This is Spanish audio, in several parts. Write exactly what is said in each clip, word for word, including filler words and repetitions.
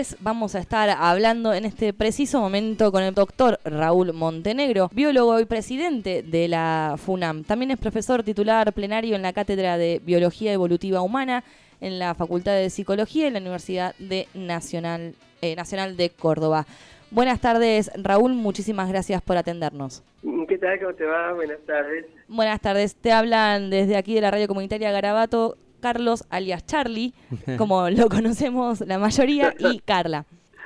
Vamos a estar hablando en este preciso momento con el doctor Raúl Montenegro, biólogo y presidente de la FUNAM. También es profesor titular plenario en la Cátedra de Biología Evolutiva Humana en la Facultad de Psicología en la Universidad de Nacional, eh, Nacional de Córdoba. Buenas tardes, Raúl, muchísimas gracias por atendernos. ¿Qué tal? ¿Cómo te va? Buenas tardes. Buenas tardes, te hablan desde aquí de la radio comunitaria Garabato, Carlos, alias Charlie, como lo conocemos la mayoría, y Carla.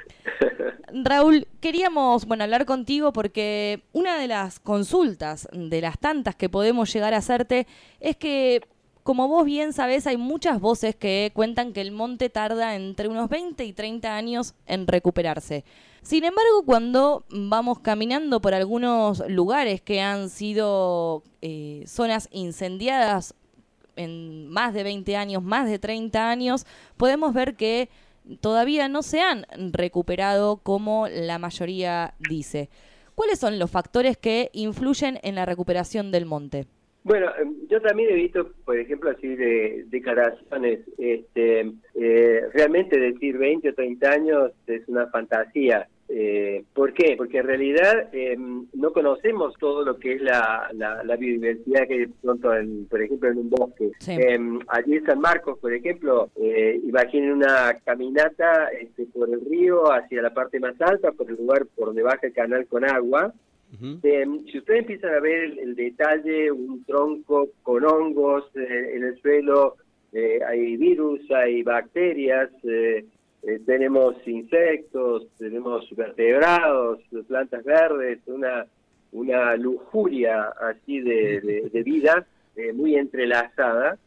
Raúl, queríamos bueno hablar contigo porque una de las consultas, de las tantas que podemos llegar a hacerte, es que, como vos bien sabés, hay muchas voces que cuentan que el monte tarda entre unos veinte y treinta años en recuperarse. Sin embargo, cuando vamos caminando por algunos lugares que han sido eh, zonas incendiadas en más de veinte años, más de treinta años, podemos ver que todavía no se han recuperado como la mayoría dice. ¿Cuáles son los factores que influyen en la recuperación del monte? Bueno, yo también he visto, por ejemplo, así de declaraciones, este, eh, realmente decir veinte o treinta años es una fantasía. Eh, ¿Por qué? Porque en realidad eh, no conocemos todo lo que es la, la, la biodiversidad que hay pronto, en, por ejemplo, en un bosque. Sí. Eh, allí en San Marcos, por ejemplo, eh, imaginen una caminata este, por el río hacia la parte más alta, por el lugar por donde baja el canal con agua. Uh-huh. Eh, si ustedes empiezan a ver el, el detalle, un tronco con hongos eh, en el suelo, eh, hay virus, hay bacterias, eh, eh, tenemos insectos, tenemos vertebrados, plantas verdes, una una lujuria así de, de, de vida eh, muy entrelazada,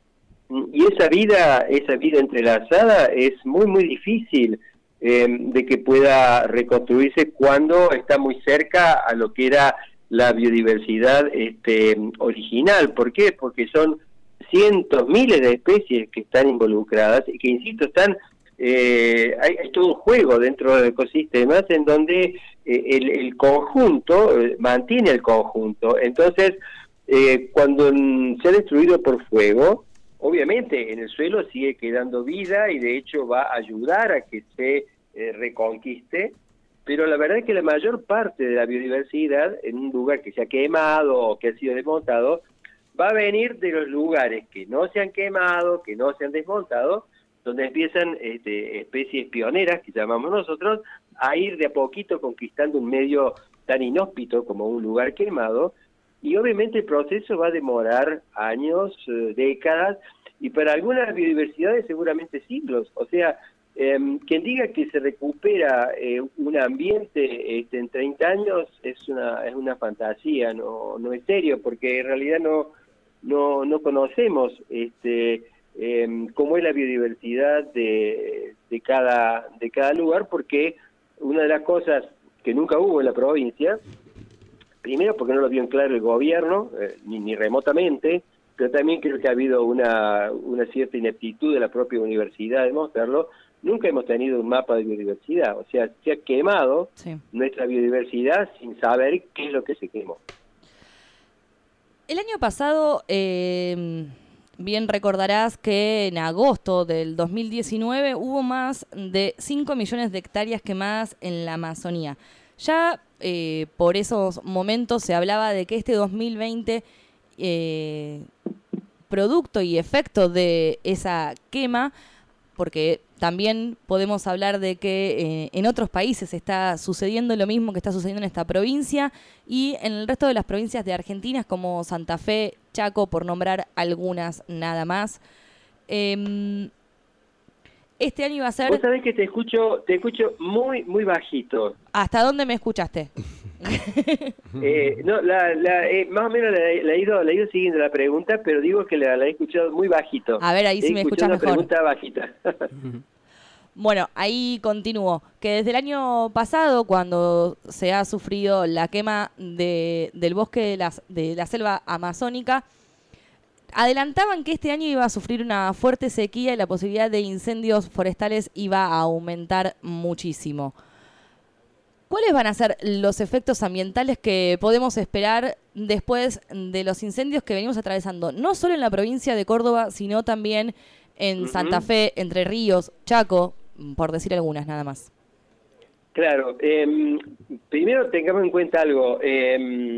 y esa vida esa vida entrelazada es muy muy difícil Eh, de que pueda reconstruirse cuando está muy cerca a lo que era la biodiversidad este, original. ¿Por qué? Porque son cientos, miles de especies que están involucradas y que, insisto, están eh, hay, hay todo un juego dentro de ecosistemas en donde eh, el, el conjunto eh, mantiene el conjunto. Entonces, eh, cuando se ha destruido por fuego, obviamente en el suelo sigue quedando vida y de hecho va a ayudar a que se eh, reconquiste, pero la verdad es que la mayor parte de la biodiversidad en un lugar que se ha quemado o que ha sido desmontado va a venir de los lugares que no se han quemado, que no se han desmontado, donde empiezan este, especies pioneras, que llamamos nosotros, a ir de a poquito conquistando un medio tan inhóspito como un lugar quemado. Y obviamente el proceso va a demorar años, eh, décadas, y para algunas biodiversidades seguramente siglos. O sea, eh, quien diga que se recupera eh, un ambiente este, en treinta años es una es una fantasía, no no es serio, porque en realidad no no no conocemos este eh, cómo es la biodiversidad de, de cada de cada lugar, porque una de las cosas que nunca hubo en la provincia, primero porque no lo vio en claro el gobierno, eh, ni, ni remotamente, pero también creo que ha habido una, una cierta ineptitud de la propia universidad de mostrarlo. Nunca hemos tenido un mapa de biodiversidad, o sea, se ha quemado sí. nuestra biodiversidad sin saber qué es lo que se quemó. El año pasado, eh, bien recordarás que en agosto del dos mil diecinueve hubo más de cinco millones de hectáreas quemadas en la Amazonía. Ya eh, por esos momentos se hablaba de que este dos mil veinte, eh, producto y efecto de esa quema, porque también podemos hablar de que eh, en otros países está sucediendo lo mismo que está sucediendo en esta provincia y en el resto de las provincias de Argentina, como Santa Fe, Chaco, por nombrar algunas nada más. Eh, Este año iba a ser... Vos sabés que te escucho te escucho muy muy bajito. ¿Hasta dónde me escuchaste? eh, no, la, la, eh, más o menos la, la, he ido, la he ido siguiendo la pregunta, pero digo que la, la he escuchado muy bajito. A ver, ahí sí me escuchas mejor. Una pregunta bajita. Bueno, ahí continúo. Que desde el año pasado, cuando se ha sufrido la quema de, del bosque de, las, de la selva amazónica, adelantaban que este año iba a sufrir una fuerte sequía y la posibilidad de incendios forestales iba a aumentar muchísimo. ¿Cuáles van a ser los efectos ambientales que podemos esperar después de los incendios que venimos atravesando, no solo en la provincia de Córdoba, sino también en uh-huh. Santa Fe, Entre Ríos, Chaco, por decir algunas nada más. Claro, eh, primero tengamos en cuenta algo, eh,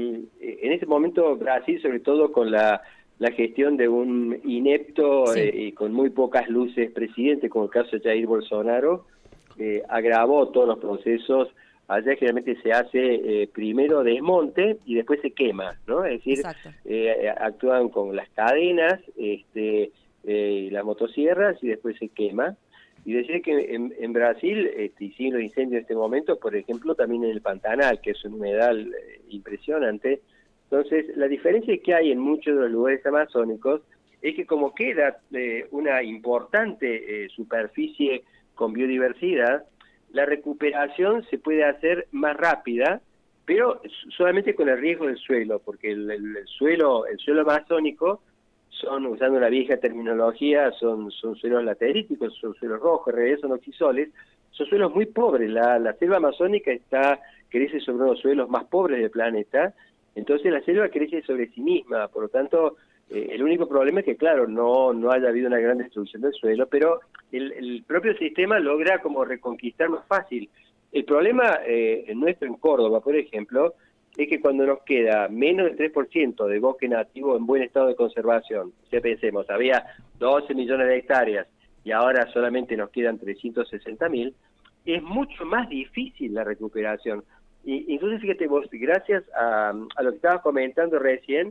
en este momento Brasil, sobre todo con la, la gestión de un inepto sí. eh, y con muy pocas luces presidente, como el caso de Jair Bolsonaro, eh, agravó todos los procesos. Allá generalmente se hace eh, primero desmonte y después se quema, ¿no? Es decir, eh, actúan con las cadenas, este, eh, las motosierras y después se quema. Y decir que en, en Brasil, este, y siguen los incendios en este momento, por ejemplo, también en el Pantanal, que es un humedal eh, impresionante. Entonces, la diferencia que hay en muchos de los lugares amazónicos es que como queda eh, una importante eh, superficie con biodiversidad, la recuperación se puede hacer más rápida, pero solamente con el riesgo del suelo, porque el, el, el suelo el suelo amazónico son, usando la vieja terminología, son, son suelos lateríticos, son suelos rojos, en realidad son oxisoles, son suelos muy pobres. La, la selva amazónica está crece sobre unos suelos más pobres del planeta, entonces la selva crece sobre sí misma, por lo tanto, eh, el único problema es que, claro, no, no haya habido una gran destrucción del suelo, pero el, el propio sistema logra como reconquistar más fácil. El problema eh, nuestro en Córdoba, por ejemplo, es que cuando nos queda menos del tres por ciento de bosque nativo en buen estado de conservación, ya pensemos, había doce millones de hectáreas y ahora solamente nos quedan trescientos sesenta mil, es mucho más difícil la recuperación. Y entonces, fíjate vos, gracias a, a lo que estabas comentando recién,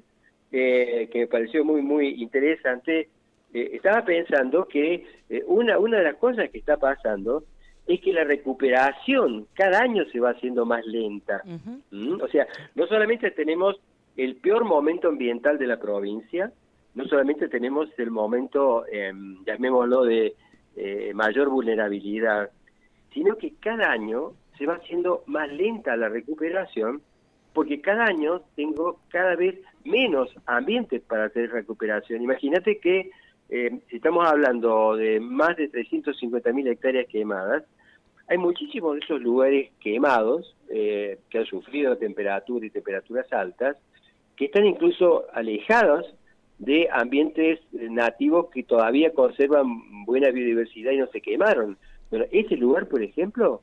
eh, que me pareció muy, muy interesante, eh, estaba pensando que eh, una, una de las cosas que está pasando es que la recuperación cada año se va haciendo más lenta. Uh-huh. ¿Mm? O sea, no solamente tenemos el peor momento ambiental de la provincia, no solamente tenemos el momento, eh, llamémoslo, de eh, mayor vulnerabilidad, sino que cada año se va haciendo más lenta la recuperación, porque cada año tengo cada vez menos ambientes para hacer recuperación. Imagínate que eh, si estamos hablando de más de trescientas cincuenta mil hectáreas quemadas, hay muchísimos de esos lugares quemados eh, que han sufrido temperatura y temperaturas altas, que están incluso alejados de ambientes nativos que todavía conservan buena biodiversidad y no se quemaron. Bueno, ese lugar, por ejemplo,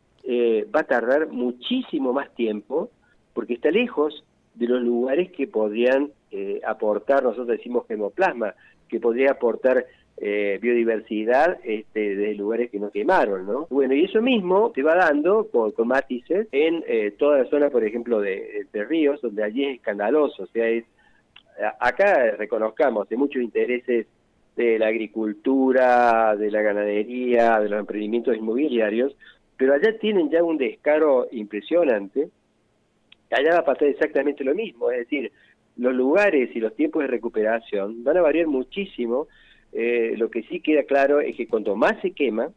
eh, va a tardar muchísimo más tiempo porque está lejos de los lugares que podrían eh, aportar, nosotros decimos gemoplasma, que podría aportar eh, biodiversidad este, de lugares que no quemaron, ¿no? Bueno, y eso mismo se va dando con, con matices en eh, toda la zona, por ejemplo, de, de Ríos, donde allí es escandaloso, o sea, es acá reconozcamos de muchos intereses de la agricultura, de la ganadería, de los emprendimientos inmobiliarios, pero allá tienen ya un descaro impresionante. Allá va a pasar exactamente lo mismo, es decir, los lugares y los tiempos de recuperación van a variar muchísimo. Eh, lo que sí queda claro es que cuanto más se quema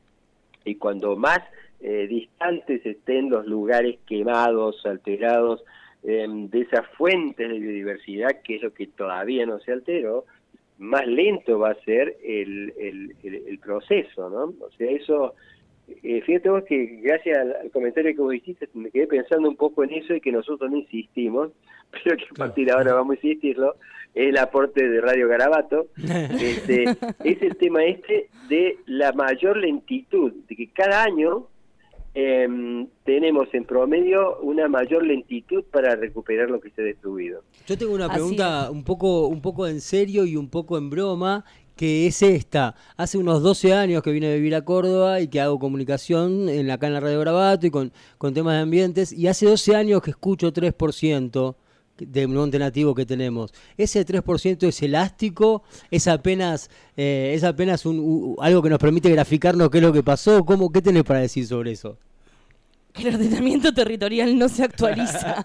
y cuando más eh, distantes estén los lugares quemados, alterados, eh, de esas fuentes de biodiversidad, que es lo que todavía no se alteró, más lento va a ser el, el, el, el proceso, ¿no? O sea, eso, eh, fíjate vos que gracias al, al comentario que vos hiciste, me quedé pensando un poco en eso y que nosotros no insistimos, pero que a partir de ahora vamos a insistirlo, es el aporte de Radio Garabato, este, es el tema este de la mayor lentitud, de que cada año eh, tenemos en promedio una mayor lentitud para recuperar lo que se ha destruido. Yo tengo una pregunta un poco, un poco en serio y un poco en broma, que es esta. Hace unos doce años que vine a vivir a Córdoba y que hago comunicación en la, acá en la Radio Garabato y con, con temas de ambientes, y hace doce años que escucho tres por ciento del monte nativo que tenemos. ¿Ese tres por ciento es elástico? ¿Es apenas eh, es apenas un, un, algo que nos permite graficarnos qué es lo que pasó? ¿Cómo, ¿Qué tenés para decir sobre eso? Que el ordenamiento territorial no se actualiza.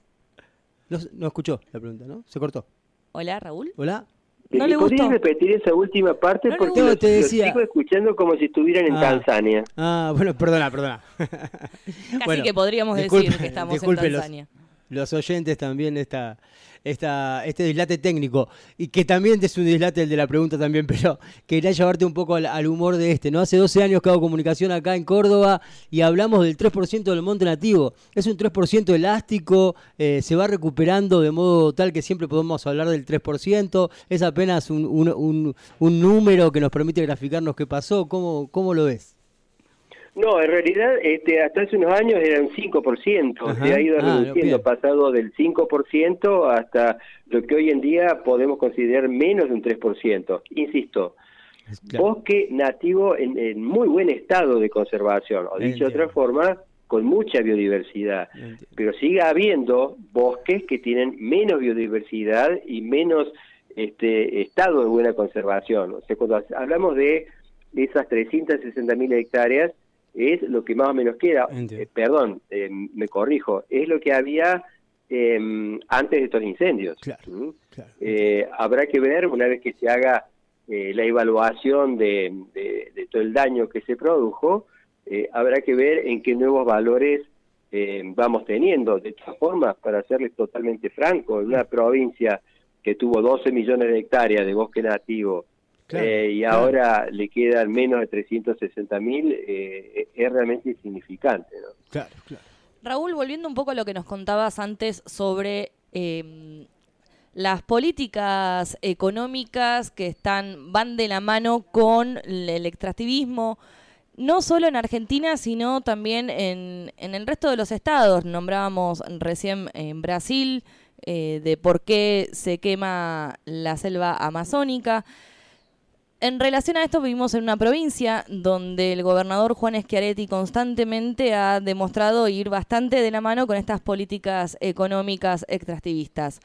no, no escuchó la pregunta, ¿no? Se cortó. Hola, Raúl. Hola. No le ¿Podrías gustó repetir esa última parte? No porque lo te decía. sigo escuchando como si estuvieran en ah, Tanzania. Ah, bueno, perdona, perdona. Casi bueno, que podríamos disculpe, decir que estamos en Tanzania. Los, los oyentes también esta, esta, este dislate técnico, y que también es un dislate el de la pregunta también, pero quería llevarte un poco al, al humor de este, ¿no? Hace doce años que hago comunicación acá en Córdoba y hablamos del tres por ciento del monte nativo. Es un tres por ciento elástico, eh, se va recuperando de modo tal que siempre podemos hablar del tres por ciento, es apenas un, un, un, un número que nos permite graficarnos qué pasó. ¿Cómo, cómo lo ves? No, en realidad este, hasta hace unos años era un cinco por ciento, Ajá. se ha ido Ah, reduciendo, bien. pasado del cinco por ciento hasta lo que hoy en día podemos considerar menos de un tres por ciento. Insisto, Claro. bosque nativo en, en muy buen estado de conservación, o dicho de otra Entiendo. forma, con mucha biodiversidad, Entiendo. pero sigue habiendo bosques que tienen menos biodiversidad y menos este, estado de buena conservación. O sea, cuando hablamos de esas trescientas sesenta mil hectáreas, es lo que más o menos queda, eh, perdón, eh, me corrijo, es lo que había eh, antes de estos incendios. Claro, ¿Mm? claro. Eh, habrá que ver, una vez que se haga eh, la evaluación de, de, de todo el daño que se produjo, eh, habrá que ver en qué nuevos valores eh, vamos teniendo. De todas formas, para serles totalmente franco, en una provincia que tuvo doce millones de hectáreas de bosque nativo, Claro, eh, y claro. ahora le quedan menos de trescientos sesenta mil, eh, es realmente insignificante, ¿no? Claro, claro. Raúl, volviendo un poco a lo que nos contabas antes sobre eh, las políticas económicas que están van de la mano con el extractivismo, no solo en Argentina, sino también en, en el resto de los estados. Nombrábamos recién en Brasil eh, de por qué se quema la selva amazónica. En relación a esto, vivimos en una provincia donde el gobernador Juan Schiaretti constantemente ha demostrado ir bastante de la mano con estas políticas económicas extractivistas.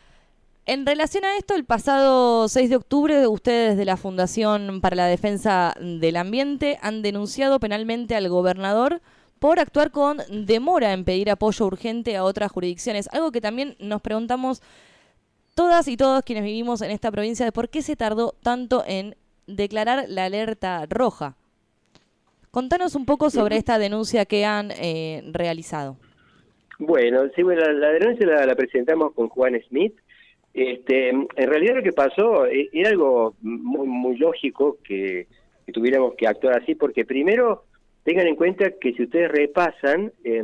En relación a esto, el pasado seis de octubre, ustedes de la Fundación para la Defensa del Ambiente han denunciado penalmente al gobernador por actuar con demora en pedir apoyo urgente a otras jurisdicciones. Algo que también nos preguntamos todas y todos quienes vivimos en esta provincia de por qué se tardó tanto en declarar la alerta roja. Contanos un poco sobre esta denuncia que han eh, realizado. Bueno, sí, bueno, la, la denuncia la, la presentamos con Juan Smith. Este, en realidad lo que pasó eh, era algo muy, muy lógico que, que tuviéramos que actuar así, porque primero tengan en cuenta que si ustedes repasan, eh,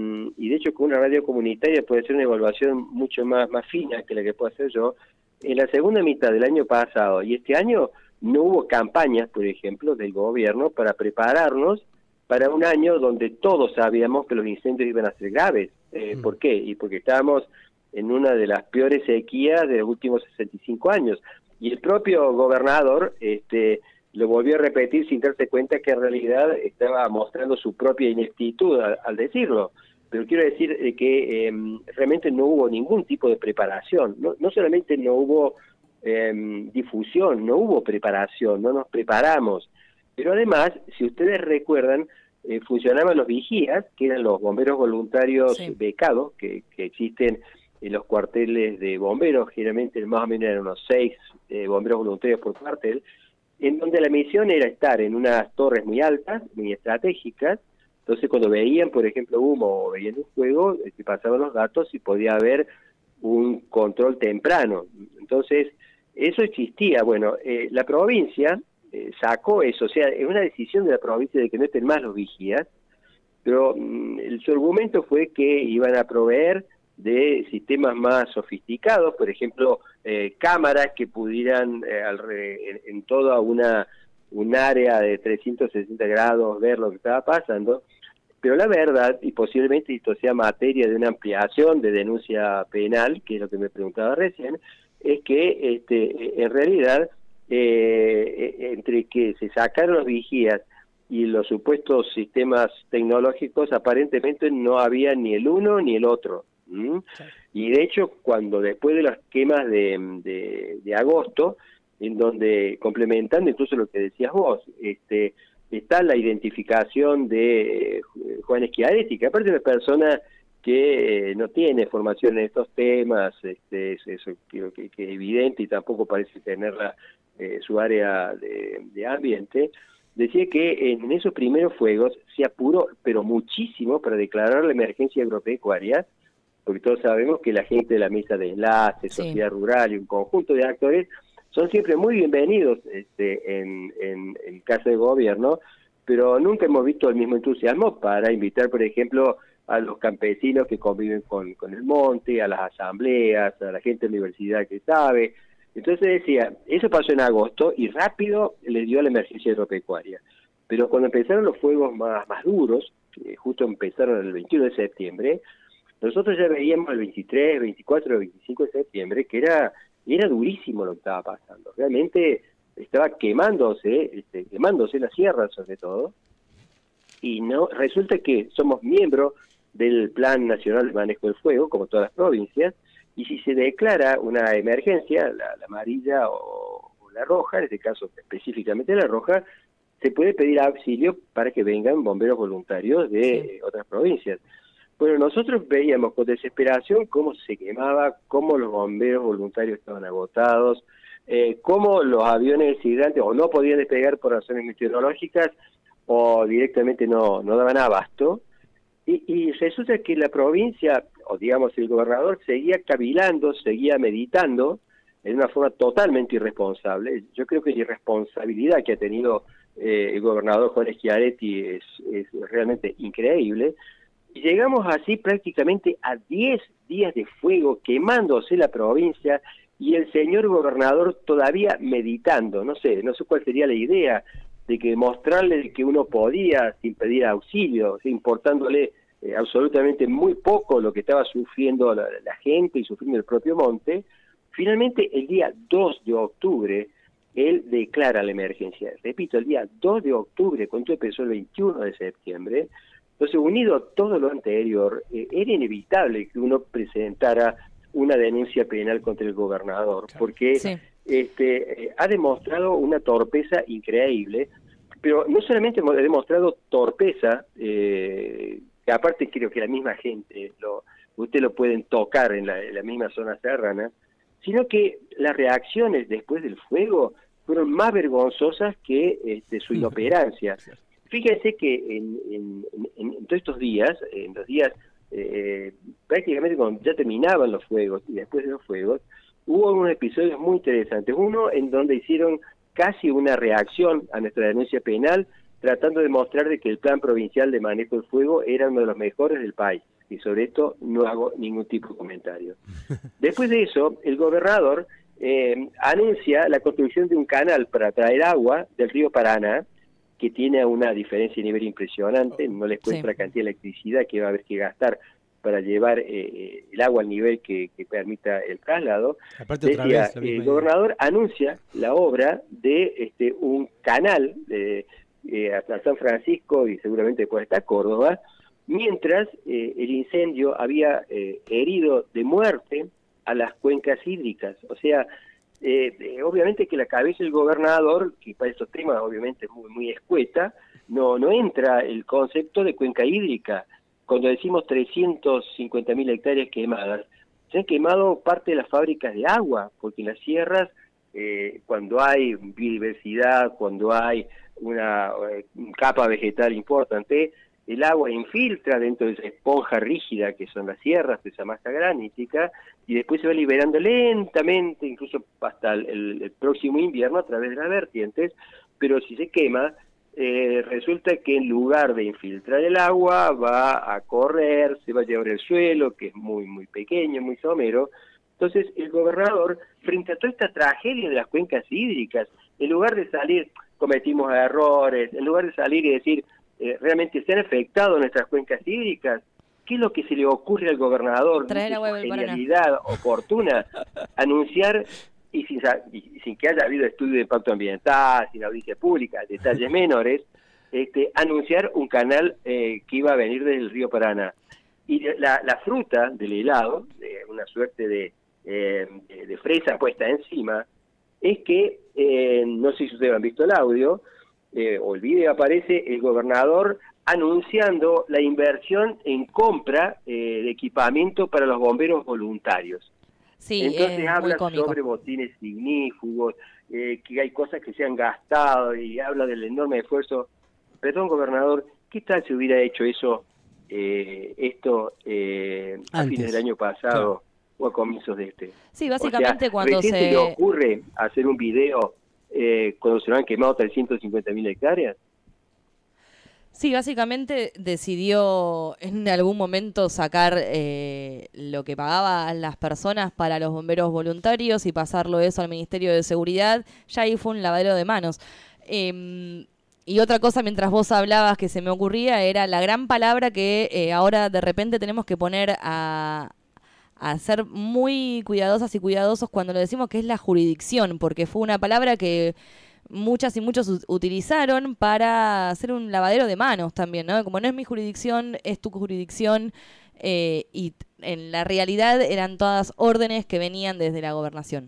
y de hecho con una radio comunitaria puede ser una evaluación mucho más, más fina que la que puedo hacer yo, en la segunda mitad del año pasado y este año no hubo campañas, por ejemplo, del gobierno para prepararnos para un año donde todos sabíamos que los incendios iban a ser graves. Eh, ¿Por qué? Y porque estábamos en una de las peores sequías de los últimos sesenta y cinco años. Y el propio gobernador este, lo volvió a repetir sin darse cuenta que en realidad estaba mostrando su propia ineptitud al, al decirlo. Pero quiero decir eh, que eh, realmente no hubo ningún tipo de preparación. No, no solamente no hubo eh, difusión, no hubo preparación, no nos preparamos. Pero además, si ustedes recuerdan, eh, funcionaban los vigías, que eran los bomberos voluntarios Sí. becados, que, que existen en los cuarteles de bomberos, generalmente más o menos eran unos seis eh, bomberos voluntarios por cuartel, en donde la misión era estar en unas torres muy altas, muy estratégicas. Entonces cuando veían, por ejemplo, humo o veían un fuego, eh, pasaban los datos y podía haber un control temprano. Entonces, eso existía. Bueno, eh, la provincia eh, sacó eso, o sea, es una decisión de la provincia de que no estén más los vigías, pero mm, el, su argumento fue que iban a proveer de sistemas más sofisticados, por ejemplo, eh, cámaras que pudieran eh, alre- en, en toda una un área de trescientos sesenta grados ver lo que estaba pasando. Pero la verdad, y posiblemente esto sea materia de una ampliación de denuncia penal, que es lo que me preguntaba recién, es que este, en realidad eh, entre que se sacaron los vigías y los supuestos sistemas tecnológicos, aparentemente no había ni el uno ni el otro. ¿Mm? Y de hecho, cuando después de las quemas de, de, de agosto, en donde, complementando incluso lo que decías vos, este está la identificación de eh, Juan Schiaretti, que aparte es una persona que eh, no tiene formación en estos temas, este, es eso creo que, que es evidente, y tampoco parece tener la, eh, su área de, de ambiente. Decía que en esos primeros fuegos se apuró, pero muchísimo, para declarar la emergencia agropecuaria, porque todos sabemos que la gente de la mesa de enlace, Sí. sociedad rural y un conjunto de actores son siempre muy bienvenidos este, en, en, en casa de gobierno, pero nunca hemos visto el mismo entusiasmo para invitar, por ejemplo, a los campesinos que conviven con, con el monte, a las asambleas, a la gente de la universidad que sabe. Entonces decía, eso pasó en agosto y rápido le dio la emergencia agropecuaria. Pero cuando empezaron los fuegos más, más duros, eh, justo empezaron el veintiuno de septiembre, nosotros ya veíamos el veintitrés, veinticuatro, veinticinco de septiembre que era, era durísimo lo que estaba pasando. Realmente estaba quemándose, este, quemándose la sierra sobre todo, y no resulta que somos miembros del Plan Nacional de Manejo del Fuego, como todas las provincias, y si se declara una emergencia, la, la amarilla o, o la roja, en este caso específicamente la roja, se puede pedir auxilio para que vengan bomberos voluntarios de sí. eh, otras provincias. Bueno, nosotros veíamos con desesperación cómo se quemaba, cómo los bomberos voluntarios estaban agotados, eh, cómo los aviones hidrantes o no podían despegar por razones meteorológicas o directamente no, no daban abasto. Y, y resulta que la provincia, o digamos el gobernador, seguía cavilando, seguía meditando en una forma totalmente irresponsable. Yo creo que la irresponsabilidad que ha tenido eh, el gobernador Juan Schiaretti es, es realmente increíble. Y llegamos así prácticamente a diez días de fuego quemándose la provincia y el señor gobernador todavía meditando. No sé, no sé cuál sería la idea de que mostrarle que uno podía sin pedir auxilio, importándole eh, absolutamente muy poco lo que estaba sufriendo la, la gente y sufriendo el propio monte. Finalmente, el día dos de octubre, él declara la emergencia. Repito, el día dos de octubre, cuando empezó el veintiuno de septiembre, entonces, unido a todo lo anterior, eh, era inevitable que uno presentara una denuncia penal contra el gobernador, porque sí. este, eh, ha demostrado una torpeza increíble, pero no solamente ha demostrado torpeza, eh, que aparte creo que la misma gente, lo, usted lo pueden tocar en la, en la misma zona serrana, sino que las reacciones después del fuego fueron más vergonzosas que este, su inoperancia. Fíjense que en, en, en, en todos estos días, en los días eh, prácticamente cuando ya terminaban los fuegos y después de los fuegos, hubo unos episodios muy interesantes. Uno en donde hicieron casi una reacción a nuestra denuncia penal, tratando de mostrar de que el Plan Provincial de Manejo del Fuego era uno de los mejores del país. Y sobre esto no hago ningún tipo de comentario. Después de eso, el gobernador eh, anuncia la construcción de un canal para traer agua del río Paraná, que tiene una diferencia de nivel impresionante, no les cuesta sí. la cantidad de electricidad que va a haber que gastar para llevar eh, el agua al nivel que, que permita el traslado. Aparte, Decía, otra vez, el gobernador idea. anuncia la obra de este un canal de, eh, hasta San Francisco y seguramente después hasta Córdoba, mientras eh, el incendio había eh, herido de muerte a las cuencas hídricas. O sea, Eh, eh, obviamente que la cabeza del gobernador, que para estos temas obviamente es muy, muy escueta, no, no entra el concepto de cuenca hídrica. Cuando decimos trescientas cincuenta mil hectáreas quemadas, se han quemado parte de las fábricas de agua, porque en las sierras, eh, cuando hay biodiversidad, cuando hay una eh, capa vegetal importante, el agua infiltra dentro de esa esponja rígida que son las sierras, de esa masa granítica, y después se va liberando lentamente, incluso hasta el, el, el próximo invierno a través de las vertientes, pero si se quema, eh, resulta que en lugar de infiltrar el agua, va a correr, se va a llevar el suelo, que es muy, muy pequeño, muy somero. Entonces, el gobernador, frente a toda esta tragedia de las cuencas hídricas, en lugar de salir, cometimos errores, en lugar de salir y decir, Eh, realmente se han afectado nuestras cuencas hídricas, ¿qué es lo que se le ocurre al gobernador? Traer ¿No agua es del su genialidad Paraná. oportuna anunciar, y sin, y sin que haya habido estudio de impacto ambiental, sin audiencia pública, detalles menores, este, anunciar un canal eh, que iba a venir del río Paraná? Y la, la fruta del helado, de una suerte de, eh, de fresa puesta encima, es que, eh, no sé si ustedes han visto el audio, Eh, o el video, aparece el gobernador anunciando la inversión en compra eh, de equipamiento para los bomberos voluntarios. Sí, Entonces es habla muy cómico. sobre botines ignífugos, eh, que hay cosas que se han gastado y habla del enorme esfuerzo. Perdón, gobernador, ¿qué tal si hubiera hecho eso, eh, esto eh, a fines del año pasado claro. o a comienzos de este? Sí, básicamente o sea, cuando recién se... se le ocurre hacer un video Eh, cuando se lo han quemado trescientas cincuenta mil hectáreas. Sí, básicamente decidió en algún momento sacar eh, lo que pagaban las personas para los bomberos voluntarios y pasarlo eso al Ministerio de Seguridad. Ya ahí fue un lavadero de manos. Eh, Y otra cosa, mientras vos hablabas que se me ocurría, era la gran palabra que eh, ahora de repente tenemos que poner a, a ser muy cuidadosas y cuidadosos cuando lo decimos, que es la jurisdicción, porque fue una palabra que muchas y muchos u- utilizaron para hacer un lavadero de manos también, ¿no? Como no es mi jurisdicción, es tu jurisdicción, eh, y t- en la realidad eran todas órdenes que venían desde la gobernación.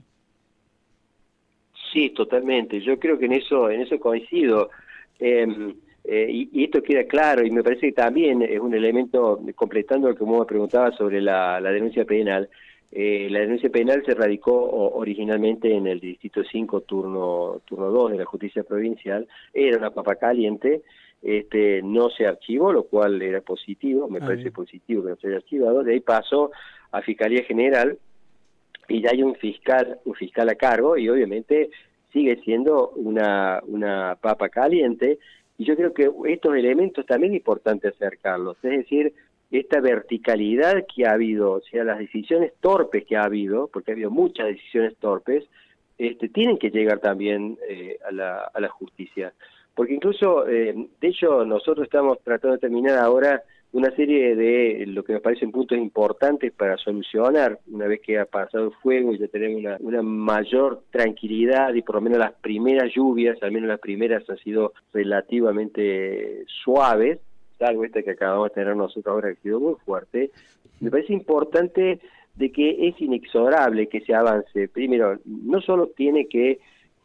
Sí, totalmente. Yo creo que en eso, en eso coincido. Eh, eh, y, y esto queda claro, y me parece que también es un elemento, completando lo que vos me preguntabas sobre la, la denuncia penal. Eh, la denuncia penal se radicó o, originalmente en el Distrito cinco, turno turno dos de la Justicia Provincial. Era una papa caliente, este, no se archivó, lo cual era positivo, me Ah, parece bien. positivo que no se haya archivado. De ahí pasó a Fiscalía General, y ya hay un fiscal un fiscal a cargo, y obviamente sigue siendo una una papa caliente, y yo creo que estos elementos también es importante acercarlos, es decir, esta verticalidad que ha habido, o sea, las decisiones torpes que ha habido, porque ha habido muchas decisiones torpes, este, tienen que llegar también eh, a la a la justicia, porque incluso, eh, de hecho, nosotros estamos tratando de terminar ahora una serie de lo que me parecen puntos importantes para solucionar una vez que ha pasado el fuego y ya tenemos una, una mayor tranquilidad, y por lo menos las primeras lluvias, al menos las primeras han sido relativamente suaves, salvo esta que acabamos de tener nosotros ahora, que ha sido muy fuerte. Me parece importante de que es inexorable que se avance. Primero, no solo tiene que...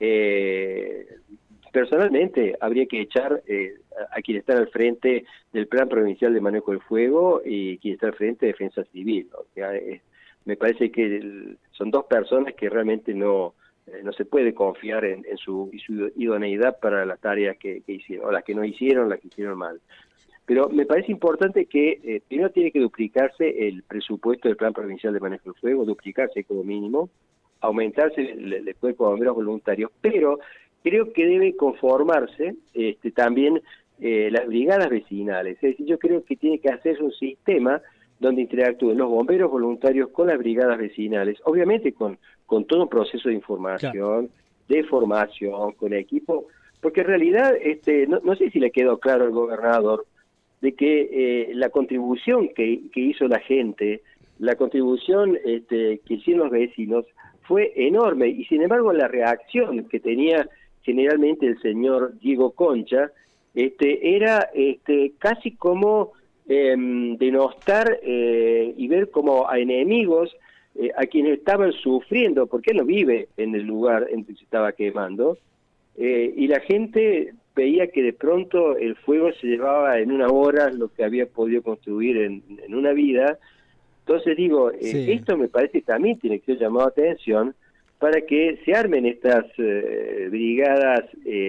Eh, Personalmente, habría que echar eh, a, a quien está al frente del Plan Provincial de Manejo del Fuego y quien está al frente de Defensa Civil, ¿no? O sea, es, me parece que el, son dos personas que realmente no eh, no se puede confiar en, en, su, en su idoneidad para las tareas que, que hicieron, o las que no hicieron, las que hicieron mal. Pero me parece importante que eh, primero tiene que duplicarse el presupuesto del Plan Provincial de Manejo del Fuego, duplicarse como mínimo, aumentarse el, el cuerpo de bomberos voluntarios, pero creo que debe conformarse este, también eh, las brigadas vecinales. Es decir, yo creo que tiene que hacerse un sistema donde interactúen los bomberos voluntarios con las brigadas vecinales, obviamente con, con todo un proceso de información, claro, de formación, con equipo, porque en realidad, este, no, no sé si le quedó claro al gobernador de que eh, la contribución que, que hizo la gente, la contribución este, que hicieron los vecinos, fue enorme, y sin embargo la reacción que tenía generalmente el señor Diego Concha este, era este, casi como eh, denostar eh, y ver como a enemigos eh, a quienes estaban sufriendo, porque él no vive en el lugar en que se estaba quemando, eh, y la gente veía que de pronto el fuego se llevaba en una hora lo que había podido construir en, en una vida. Entonces digo, eh, sí. esto me parece que también tiene que ser llamado a atención para que se armen estas eh, brigadas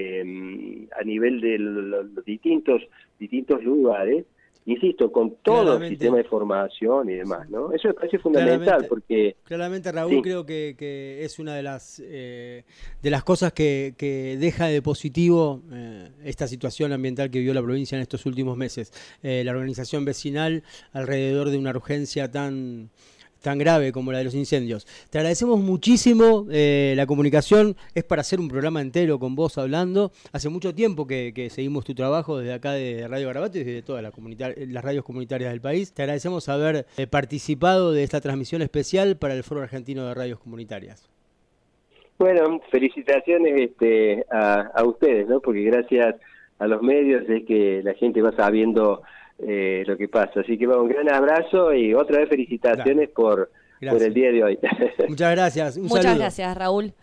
eh, a nivel de los, los distintos distintos lugares, insisto, con todo claramente el sistema de formación y demás, ¿no? Eso me parece fundamental, claramente, porque... Claramente, Raúl, sí. creo que, que es una de las eh, de las cosas que, que deja de positivo eh, esta situación ambiental que vivió la provincia en estos últimos meses. Eh, la organización vecinal alrededor de una urgencia tan... tan grave como la de los incendios. Te agradecemos muchísimo eh, la comunicación, es para hacer un programa entero con vos hablando. Hace mucho tiempo que, que seguimos tu trabajo desde acá de Radio Garabato y desde todas las, las radios comunitarias del país. Te agradecemos haber eh, participado de esta transmisión especial para el Foro Argentino de Radios Comunitarias. Bueno, felicitaciones este, a, a ustedes, ¿no? Porque gracias a los medios es que la gente va sabiendo Eh, lo que pasa. Así que bueno, un gran abrazo y otra vez felicitaciones por, por el día de hoy. Muchas gracias. Un Muchas saludo. gracias, Raúl.